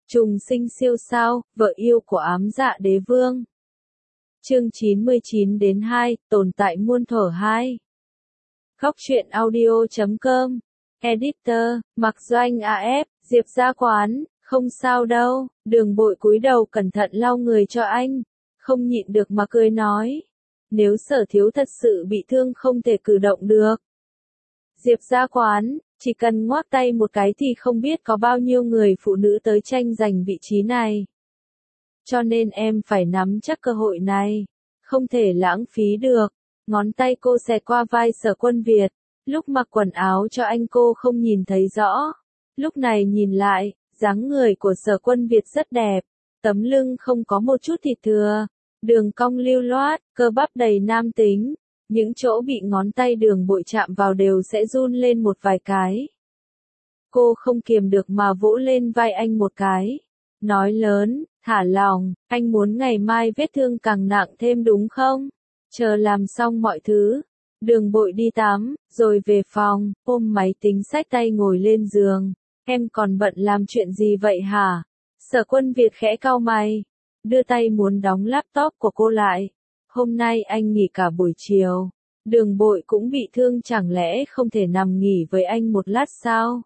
Trùng sinh siêu sao, vợ yêu của ám dạ đế vương. Chương 99-2, tồn tại muôn thuở 2. Góc truyện audio.com. Editor, Mặc Doanh AF, Diệp Gia Quán, không sao đâu. Đường Bội cúi đầu cẩn thận lau người cho anh, không nhịn được mà cười nói. Nếu Sở thiếu thật sự bị thương không thể cử động được. Diệp Gia Quán, chỉ cần ngoắc tay một cái thì không biết có bao nhiêu người phụ nữ tới tranh giành vị trí này. Cho nên em phải nắm chắc cơ hội này, không thể lãng phí được. Ngón tay cô xẹt qua vai Sở Quân Việt, lúc mặc quần áo cho anh cô không nhìn thấy rõ. Lúc này nhìn lại, dáng người của Sở Quân Việt rất đẹp, tấm lưng không có một chút thịt thừa, đường cong lưu loát, cơ bắp đầy nam tính. Những chỗ bị ngón tay Đường Bội chạm vào đều sẽ run lên một vài cái. Cô không kiềm được mà vỗ lên vai anh một cái. Nói lớn, thả lòng, anh muốn ngày mai vết thương càng nặng thêm đúng không? Chờ làm xong mọi thứ. Đường Bội đi tắm, rồi về phòng, ôm máy tính xách tay ngồi lên giường. Em còn bận làm chuyện gì vậy hả? Sở Quân Việt khẽ cau mày, đưa tay muốn đóng laptop của cô lại. Hôm nay anh nghỉ cả buổi chiều. Đường Bội cũng bị thương chẳng lẽ không thể nằm nghỉ với anh một lát sao?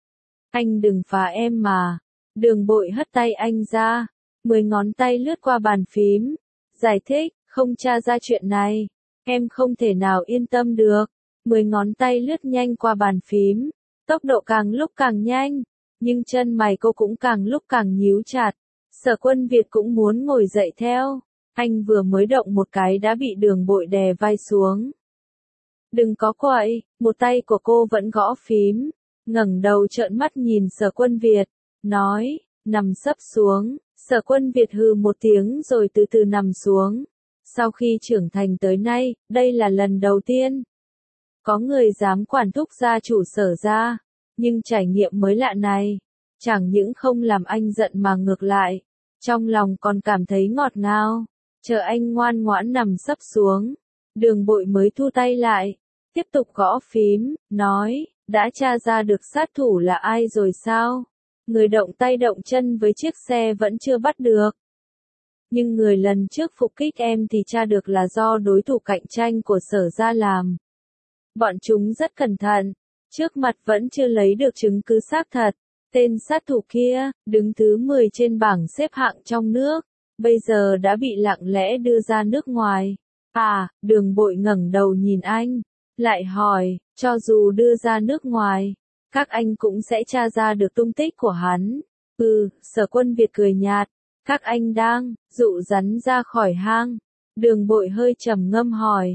Anh đừng phá em mà. Đường Bội hất tay anh ra. 10 ngón tay lướt qua bàn phím. Giải thích, không tra ra chuyện này. Em không thể nào yên tâm được. 10 ngón tay lướt nhanh qua bàn phím. Tốc độ càng lúc càng nhanh. Nhưng chân mày cô cũng càng lúc càng nhíu chặt. Sở Quân Việt cũng muốn ngồi dậy theo. Anh vừa mới động một cái đã bị Đường Bội đè vai xuống. Đừng có quậy, một tay của cô vẫn gõ phím, ngẩng đầu trợn mắt nhìn Sở Quân Việt, nói, nằm sấp xuống. Sở Quân Việt hừ một tiếng rồi từ từ nằm xuống. Sau khi trưởng thành tới nay, đây là lần đầu tiên có người dám quản thúc gia chủ Sở gia, nhưng trải nghiệm mới lạ này, chẳng những không làm anh giận mà ngược lại, trong lòng còn cảm thấy ngọt ngào. Chờ anh ngoan ngoãn nằm sấp xuống, Đường Bội mới thu tay lại, tiếp tục gõ phím, nói, đã tra ra được sát thủ là ai rồi sao? Người động tay động chân với chiếc xe vẫn chưa bắt được. Nhưng người lần trước phục kích em thì tra được là do đối thủ cạnh tranh của Sở gia làm. Bọn chúng rất cẩn thận, trước mặt vẫn chưa lấy được chứng cứ xác thật. Tên sát thủ kia, đứng thứ 10 trên bảng xếp hạng trong nước, bây giờ đã bị lặng lẽ đưa ra nước ngoài. À, Đường Bội ngẩng đầu nhìn anh, lại hỏi, cho dù đưa ra nước ngoài, các anh cũng sẽ tra ra được tung tích của hắn. Sở Quân Việt cười nhạt, các anh đang dụ rắn ra khỏi hang. Đường Bội hơi trầm ngâm hỏi,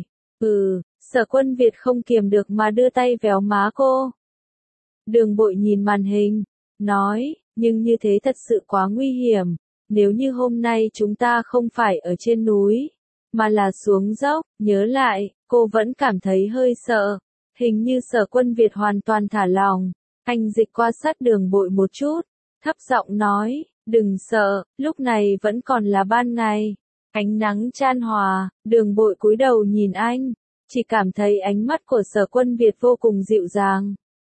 Sở Quân Việt không kiềm được mà đưa tay véo má cô. Đường Bội nhìn màn hình, nói, nhưng như thế thật sự quá nguy hiểm. Nếu như hôm nay chúng ta không phải ở trên núi, mà là xuống dốc, nhớ lại, cô vẫn cảm thấy hơi sợ. Hình như Sở Quân Việt hoàn toàn thả lòng. Anh dịch qua sát Đường Bội một chút, thấp giọng nói, đừng sợ, lúc này vẫn còn là ban ngày. Ánh nắng chan hòa, Đường Bội cúi đầu nhìn anh, chỉ cảm thấy ánh mắt của Sở Quân Việt vô cùng dịu dàng.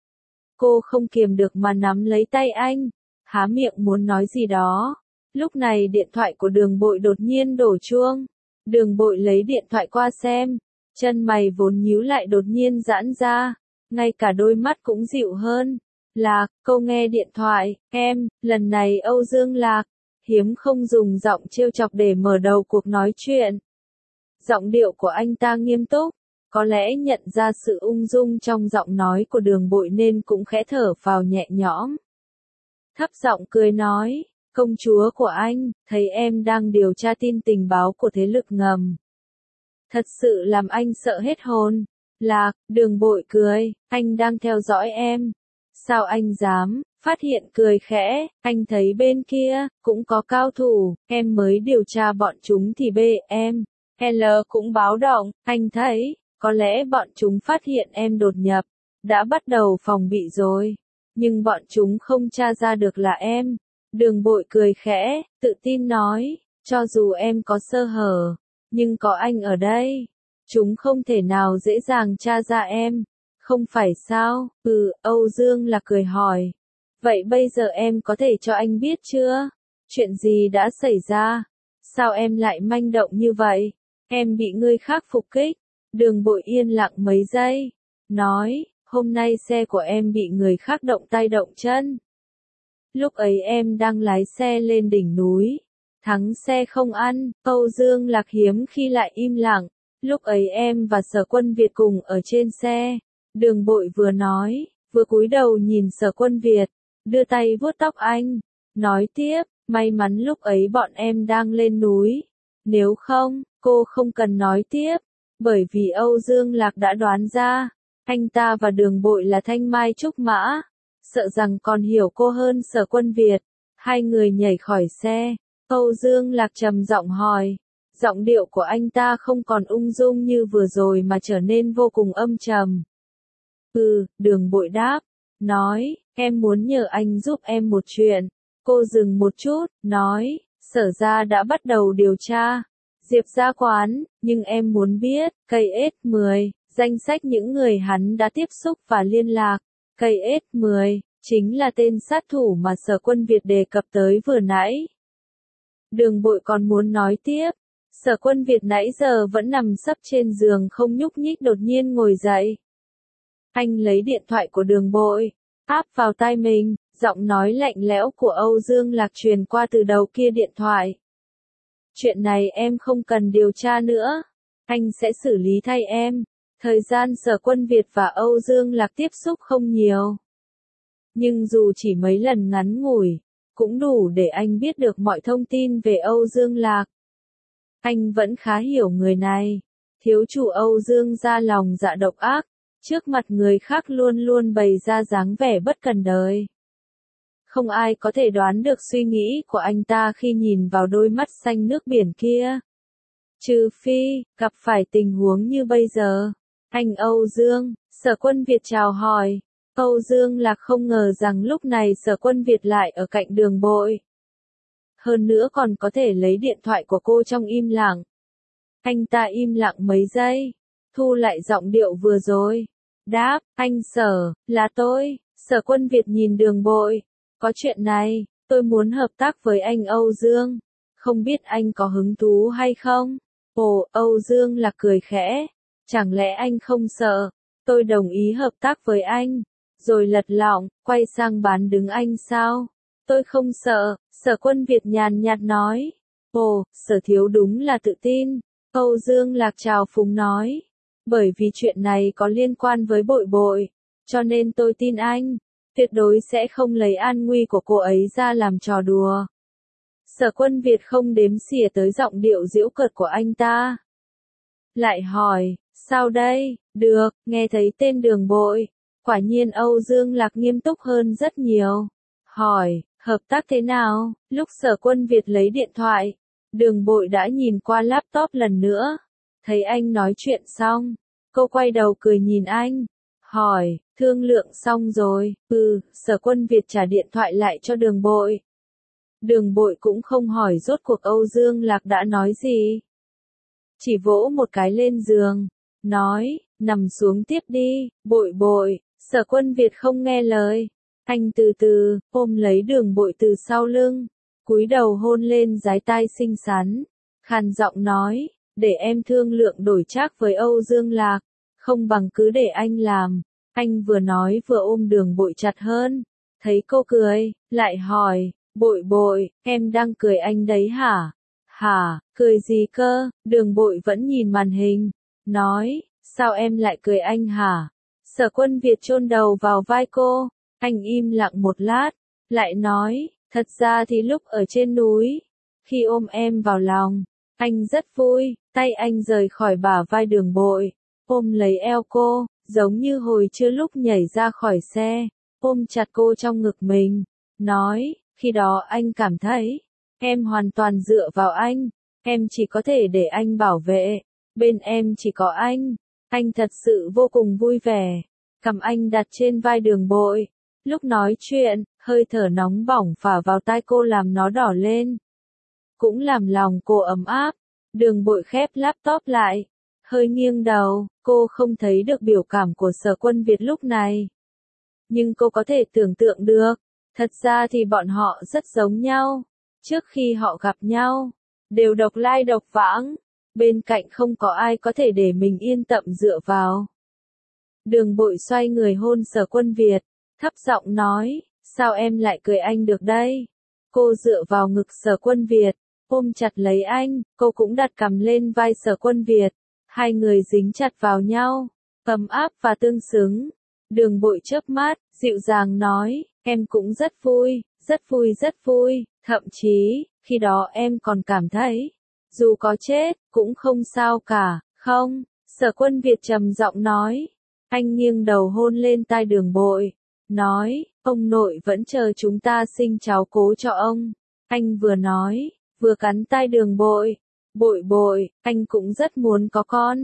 Cô không kiềm được mà nắm lấy tay anh, há miệng muốn nói gì đó. Lúc này điện thoại của Đường Bội đột nhiên đổ chuông. Đường Bội lấy điện thoại qua xem, chân mày vốn nhíu lại đột nhiên giãn ra, ngay cả đôi mắt cũng dịu hơn. Lạc, cô nghe điện thoại, em, lần này Âu Dương Lạc, hiếm không dùng giọng trêu chọc để mở đầu cuộc nói chuyện. Giọng điệu của anh ta nghiêm túc, có lẽ nhận ra sự ung dung trong giọng nói của Đường Bội nên cũng khẽ thở phào nhẹ nhõm. Thấp giọng cười nói, công chúa của anh, thấy em đang điều tra tin tình báo của thế lực ngầm. Thật sự làm anh sợ hết hồn. Lạc, Đường Bội cười, anh đang theo dõi em. Sao anh dám? Phát hiện cười khẽ, anh thấy bên kia, cũng có cao thủ, em mới điều tra bọn chúng thì em, L cũng báo động, anh thấy, có lẽ bọn chúng phát hiện em đột nhập, đã bắt đầu phòng bị rồi, nhưng bọn chúng không tra ra được là em. Đường Bội cười khẽ, tự tin nói, cho dù em có sơ hở, nhưng có anh ở đây, chúng không thể nào dễ dàng tra ra em. Không phải sao? Âu Dương là cười hỏi. Vậy bây giờ em có thể cho anh biết chưa? Chuyện gì đã xảy ra? Sao em lại manh động như vậy? Em bị người khác phục kích. Đường Bội yên lặng mấy giây. Nói, hôm nay xe của em bị người khác động tay động chân. Lúc ấy em đang lái xe lên đỉnh núi. Thắng xe không ăn, Âu Dương Lạc hiếm khi lại im lặng. Lúc ấy em và Sở Quân Việt cùng ở trên xe. Đường Bội vừa nói, vừa cúi đầu nhìn Sở Quân Việt, đưa tay vuốt tóc anh. Nói tiếp, may mắn lúc ấy bọn em đang lên núi. Nếu không, cô không cần nói tiếp. Bởi vì Âu Dương Lạc đã đoán ra, anh ta và Đường Bội là thanh mai trúc mã. Sợ rằng còn hiểu cô hơn Sở Quân Việt. Hai người nhảy khỏi xe. Âu Dương Lạc trầm giọng hỏi. Giọng điệu của anh ta không còn ung dung như vừa rồi mà trở nên vô cùng âm trầm. Đường Bội đáp. Nói, em muốn nhờ anh giúp em một chuyện. Cô dừng một chút, nói, Sở ra đã bắt đầu điều tra. Diệp Gia Quán, nhưng em muốn biết, KS10, danh sách những người hắn đã tiếp xúc và liên lạc. KS10, chính là tên sát thủ mà Sở Quân Việt đề cập tới vừa nãy. Đường Bội còn muốn nói tiếp. Sở Quân Việt nãy giờ vẫn nằm sấp trên giường không nhúc nhích đột nhiên ngồi dậy. Anh lấy điện thoại của Đường Bội, áp vào tai mình, giọng nói lạnh lẽo của Âu Dương Lạc truyền qua từ đầu kia điện thoại. Chuyện này em không cần điều tra nữa. Anh sẽ xử lý thay em. Thời gian Sở Quân Việt và Âu Dương Lạc tiếp xúc không nhiều. Nhưng dù chỉ mấy lần ngắn ngủi, cũng đủ để anh biết được mọi thông tin về Âu Dương Lạc. Anh vẫn khá hiểu người này. Thiếu chủ Âu Dương ra lòng dạ độc ác, trước mặt người khác luôn luôn bày ra dáng vẻ bất cần đời. Không ai có thể đoán được suy nghĩ của anh ta khi nhìn vào đôi mắt xanh nước biển kia. Trừ phi, gặp phải tình huống như bây giờ. Anh Âu Dương, Sở Quân Việt chào hỏi. Âu Dương Lạc không ngờ rằng lúc này Sở Quân Việt lại ở cạnh Đường Bội. Hơn nữa còn có thể lấy điện thoại của cô trong im lặng. Anh ta im lặng mấy giây, thu lại giọng điệu vừa rồi. Đáp, anh Sở, là tôi. Sở Quân Việt nhìn Đường Bội. Có chuyện này, tôi muốn hợp tác với anh Âu Dương. Không biết anh có hứng thú hay không? Ồ, Âu Dương Lạc cười khẽ. Chẳng lẽ anh không sợ? Tôi đồng ý hợp tác với anh. Rồi lật lọng, quay sang bán đứng anh sao? Tôi không sợ, Sở Quân Việt nhàn nhạt nói. Ồ, Sở thiếu đúng là tự tin. Âu Dương Lạc trào phúng nói. Bởi vì chuyện này có liên quan với Bội Bội, cho nên tôi tin anh. Tuyệt đối sẽ không lấy an nguy của cô ấy ra làm trò đùa. Sở Quân Việt không đếm xỉa tới giọng điệu giễu cợt của anh ta. Lại hỏi, sao đây? Được, nghe thấy tên Đường Bội. Quả nhiên Âu Dương Lạc nghiêm túc hơn rất nhiều. Hỏi, hợp tác thế nào? Lúc Sở Quân Việt lấy điện thoại, Đường Bội đã nhìn qua laptop lần nữa. Thấy anh nói chuyện xong, cô quay đầu cười nhìn anh. Hỏi, thương lượng xong rồi? Sở Quân Việt trả điện thoại lại cho Đường Bội. Đường Bội cũng không hỏi rốt cuộc Âu Dương Lạc đã nói gì. Chỉ vỗ một cái lên giường, nói, nằm xuống tiếp đi, Bội Bội. Sở Quân Việt không nghe lời. Anh từ từ, ôm lấy Đường Bội từ sau lưng, cúi đầu hôn lên dái tai xinh xắn. Khàn giọng nói, để em thương lượng đổi trác với Âu Dương Lạc, không bằng cứ để anh làm. Anh vừa nói vừa ôm Đường Bội chặt hơn. Thấy cô cười, lại hỏi, Bội Bội, em đang cười anh đấy hả? Hả, cười gì cơ? Đường Bội vẫn nhìn màn hình, nói, sao em lại cười anh hả? Sở Quân Việt chôn đầu vào vai cô, anh im lặng một lát, lại nói, thật ra thì lúc ở trên núi, khi ôm em vào lòng, anh rất vui. Tay anh rời khỏi bả vai Đường Bội, ôm lấy eo cô, giống như hồi trưa lúc nhảy ra khỏi xe, ôm chặt cô trong ngực mình, nói, khi đó anh cảm thấy, em hoàn toàn dựa vào anh, em chỉ có thể để anh bảo vệ, bên em chỉ có anh thật sự vô cùng vui vẻ. Cầm anh đặt trên vai Đường Bội, lúc nói chuyện, hơi thở nóng bỏng phả vào tai cô làm nó đỏ lên, cũng làm lòng cô ấm áp. Đường Bội khép laptop lại, hơi nghiêng đầu, cô không thấy được biểu cảm của Sở Quân Việt lúc này. Nhưng cô có thể tưởng tượng được, Thật ra thì bọn họ rất giống nhau. Trước khi họ gặp nhau, đều độc lai độc vãng. Bên cạnh không có ai có thể để mình yên tâm dựa vào. Đường Bội xoay người hôn Sở Quân Việt, thấp giọng nói, sao em lại cười anh được đây? Cô dựa vào ngực Sở Quân Việt, ôm chặt lấy anh, cô cũng đặt cằm lên vai Sở Quân Việt. Hai người dính chặt vào nhau, ấm áp và tương xứng. Đường Bội chớp mắt, dịu dàng nói, em cũng rất vui, rất vui rất vui, thậm chí, khi đó em còn cảm thấy, dù có chết, cũng không sao cả, không? Sở Quân Việt trầm giọng nói. Anh nghiêng đầu hôn lên tai Đường Bội, nói, ông nội vẫn chờ chúng ta sinh cháu cố cho ông. Anh vừa nói, vừa cắn tai Đường Bội. Bội bội, anh cũng rất muốn có con.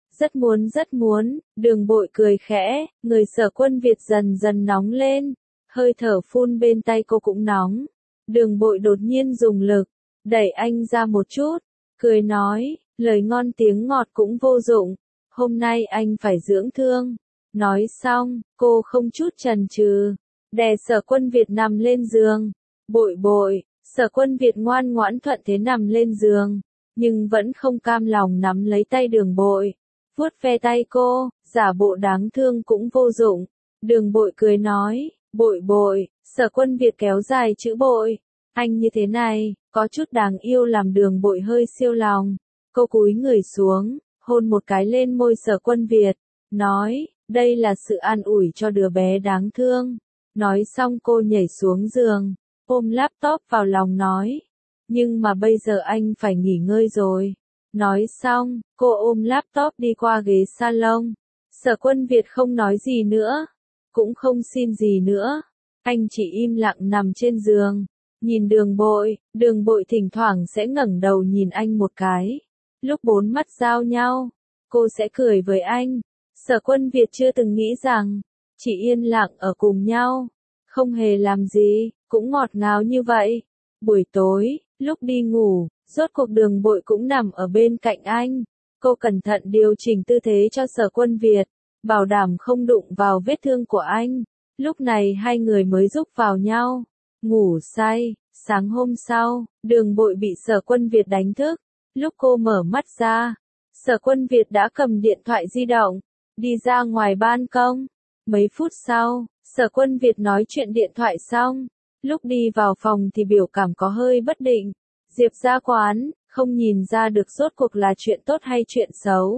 Rất muốn, Đường Bội cười khẽ, người Sở Quân Việt dần dần nóng lên. Hơi thở phun bên tay cô cũng nóng. Đường Bội đột nhiên dùng lực, đẩy anh ra một chút, cười nói, lời ngon tiếng ngọt cũng vô dụng. Hôm nay anh phải dưỡng thương. Nói xong, cô không chút chần chừ, đè Sở Quân Việt nằm lên giường. Bội bội, Sở Quân Việt ngoan ngoãn thuận thế nằm lên giường, nhưng vẫn không cam lòng nắm lấy tay Đường Bội, vuốt ve tay cô, giả bộ đáng thương cũng vô dụng. Đường Bội cười nói, bội bội, Sở Quân Việt kéo dài chữ bội. Anh như thế này, có chút đáng yêu làm Đường Bội hơi siêu lòng. Cô cúi người xuống, hôn một cái lên môi Sở Quân Việt, nói, đây là sự an ủi cho đứa bé đáng thương. Nói xong cô nhảy xuống giường, ôm laptop vào lòng nói, nhưng mà bây giờ anh phải nghỉ ngơi rồi. Nói xong, cô ôm laptop đi qua ghế salon. Sở Quân Việt không nói gì nữa, cũng không xin gì nữa. Anh chỉ im lặng nằm trên giường, nhìn Đường Bội thỉnh thoảng sẽ ngẩng đầu nhìn anh một cái. Lúc bốn mắt giao nhau, cô sẽ cười với anh. Sở Quân Việt chưa từng nghĩ rằng, chỉ yên lặng ở cùng nhau, không hề làm gì, cũng ngọt ngào như vậy. Buổi tối, lúc đi ngủ, rốt cuộc Đường Bội cũng nằm ở bên cạnh anh. Cô cẩn thận điều chỉnh tư thế cho Sở Quân Việt, bảo đảm không đụng vào vết thương của anh. Lúc này hai người mới rúc vào nhau, ngủ say. Sáng hôm sau, Đường Bội bị Sở Quân Việt đánh thức. Lúc cô mở mắt ra, Sở Quân Việt đã cầm điện thoại di động, đi ra ngoài ban công. Mấy phút sau, Sở Quân Việt nói chuyện điện thoại xong. Lúc đi vào phòng thì biểu cảm có hơi bất định. Diệp ra quán, không nhìn ra được rốt cuộc là chuyện tốt hay chuyện xấu.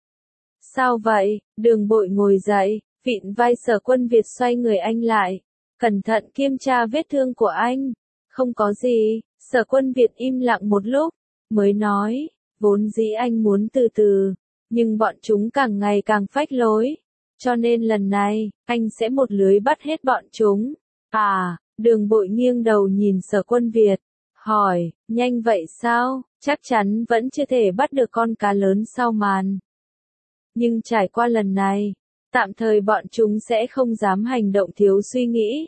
Sao vậy? Đường Bội ngồi dậy, vịn vai Sở Quân Việt xoay người anh lại. Cẩn thận kiểm tra vết thương của anh. Không có gì. Sở Quân Việt im lặng một lúc, mới nói, vốn dĩ anh muốn từ từ, nhưng bọn chúng càng ngày càng phách lối. Cho nên lần này, anh sẽ một lưới bắt hết bọn chúng. À, Đường Bội nghiêng đầu nhìn Sở Quân Việt, hỏi, nhanh vậy sao? Chắc chắn vẫn chưa thể bắt được con cá lớn sau màn. Nhưng trải qua lần này, tạm thời bọn chúng sẽ không dám hành động thiếu suy nghĩ.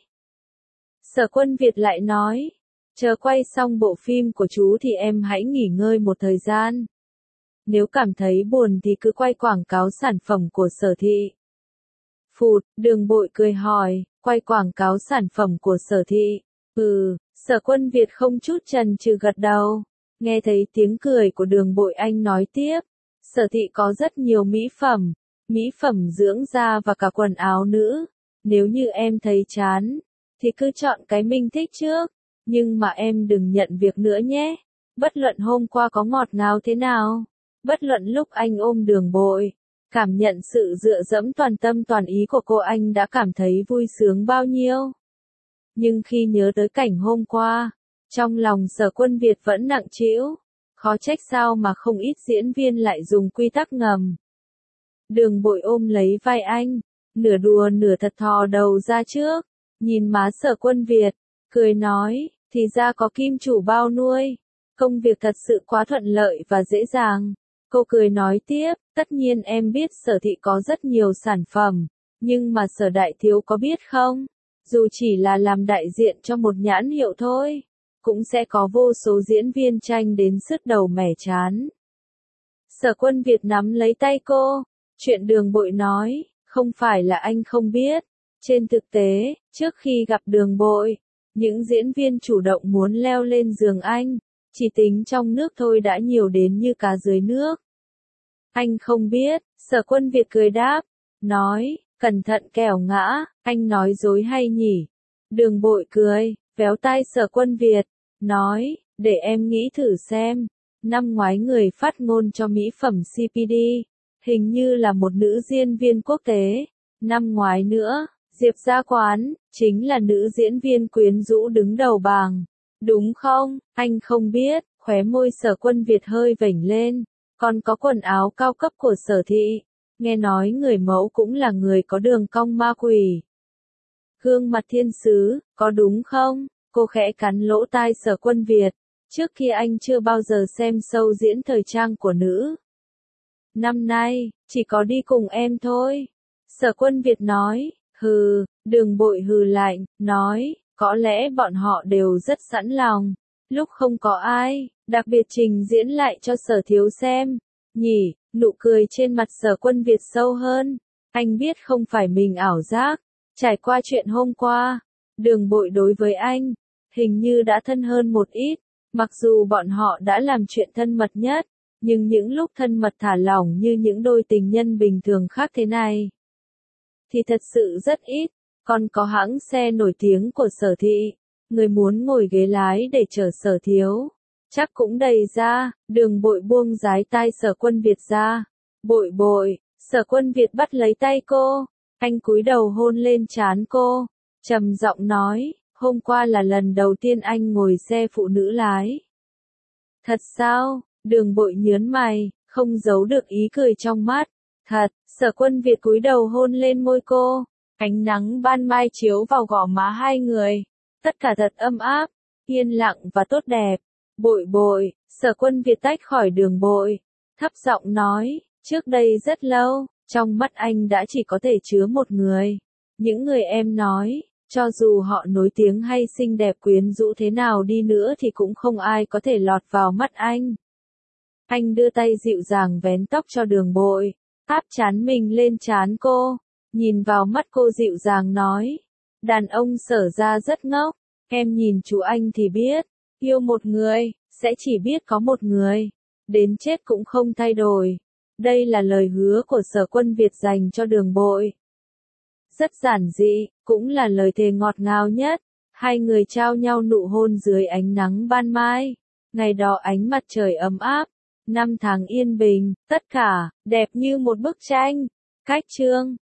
Sở Quân Việt lại nói, chờ quay xong bộ phim của chú thì em hãy nghỉ ngơi một thời gian. Nếu cảm thấy buồn thì cứ quay quảng cáo sản phẩm của Sở thị. Phụt, Đường Bội cười hỏi, quay quảng cáo sản phẩm của Sở thị. Sở Quân Việt không chút chần chừ gật đầu. Nghe thấy tiếng cười của Đường Bội anh nói tiếp. Sở thị có rất nhiều mỹ phẩm dưỡng da và cả quần áo nữ. Nếu như em thấy chán, thì cứ chọn cái mình thích trước. Nhưng mà em đừng nhận việc nữa nhé. Bất luận hôm qua có ngọt ngào thế nào, bất luận lúc anh ôm Đường Bội, cảm nhận sự dựa dẫm toàn tâm toàn ý của cô anh đã cảm thấy vui sướng bao nhiêu. Nhưng khi nhớ tới cảnh hôm qua, trong lòng Sở Quân Việt vẫn nặng trĩu, khó trách sao mà không ít diễn viên lại dùng quy tắc ngầm. Đường Bội ôm lấy vai anh, nửa đùa nửa thật thò đầu ra trước, nhìn má Sở Quân Việt, cười nói, thì ra có kim chủ bao nuôi, công việc thật sự quá thuận lợi và dễ dàng. Cô cười nói tiếp, tất nhiên em biết Sở thị có rất nhiều sản phẩm, nhưng mà Sở đại thiếu có biết không? Dù chỉ là làm đại diện cho một nhãn hiệu thôi, cũng sẽ có vô số diễn viên tranh đến sứt đầu mẻ chán. Sở Quân Việt nắm lấy tay cô, chuyện Đường Bội nói, không phải là anh không biết. Trên thực tế, trước khi gặp Đường Bội, Những diễn viên chủ động muốn leo lên giường anh, chỉ tính trong nước thôi đã nhiều đến như cá dưới nước. Anh không biết, Sở Quân Việt cười đáp, nói, cẩn thận kẻo ngã, anh nói dối hay nhỉ? Đường Bội cười, véo tai Sở Quân Việt, nói, để em nghĩ thử xem, năm ngoái người phát ngôn cho mỹ phẩm CPD, hình như là một nữ diễn viên quốc tế, năm ngoái nữa, Diệp Gia Quán, chính là nữ diễn viên quyến rũ đứng đầu bảng, đúng không? Anh không biết, khóe môi Sở Quân Việt hơi vểnh lên, còn có quần áo cao cấp của Sở Thị, nghe nói người mẫu cũng là người có đường cong ma quỷ. Gương mặt thiên sứ, có đúng không? Cô khẽ cắn lỗ tai Sở Quân Việt, trước kia anh chưa bao giờ xem show diễn thời trang của nữ. Năm nay, chỉ có đi cùng em thôi. Sở Quân Việt nói, hừ, Đường Bội hừ lạnh, nói, có lẽ bọn họ đều rất sẵn lòng. Lúc không có ai, đặc biệt trình diễn lại cho Sở Thiếu xem. Nhỉ, nụ cười trên mặt Sở Quân Việt sâu hơn. Anh biết không phải mình ảo giác. Trải qua chuyện hôm qua, Đường Bội đối với anh, hình như đã thân hơn một ít. Mặc dù bọn họ đã làm chuyện thân mật nhất, nhưng những lúc thân mật thả lỏng như những đôi tình nhân bình thường khác thế này, thì thật sự rất ít. Còn có hãng xe nổi tiếng của Sở Thị, người muốn ngồi ghế lái để chở Sở Thiếu, chắc cũng đầy ra. Đường Bội buông dái tai Sở Quân Việt ra. Bội bội, Sở Quân Việt bắt lấy tay cô, anh cúi đầu hôn lên trán cô, trầm giọng nói, hôm qua là lần đầu tiên anh ngồi xe phụ nữ lái. Thật sao? Đường Bội nhớn mày, không giấu được ý cười trong mắt. Thật, Sở Quân Việt cúi đầu hôn lên môi cô, ánh nắng ban mai chiếu vào gò má hai người, tất cả thật âm áp, yên lặng và tốt đẹp. Bội bội, Sở Quân Việt tách khỏi Đường Bội, thấp giọng nói, trước đây rất lâu, trong mắt anh đã chỉ có thể chứa một người. Những người em nói, cho dù họ nổi tiếng hay xinh đẹp quyến rũ thế nào đi nữa thì cũng không ai có thể lọt vào mắt anh. Anh đưa tay dịu dàng vén tóc cho Đường Bội, áp trán mình lên trán cô, nhìn vào mắt cô dịu dàng nói, đàn ông Sở ra rất ngốc, em nhìn chú anh thì biết, yêu một người, sẽ chỉ biết có một người, đến chết cũng không thay đổi. Đây là lời hứa của Sở Quân Việt dành cho Đường Bội. Rất giản dị, cũng là lời thề ngọt ngào nhất. Hai người trao nhau nụ hôn dưới ánh nắng ban mai. Ngày đó ánh mặt trời ấm áp, năm tháng yên bình, tất cả đẹp như một bức tranh. Cách chương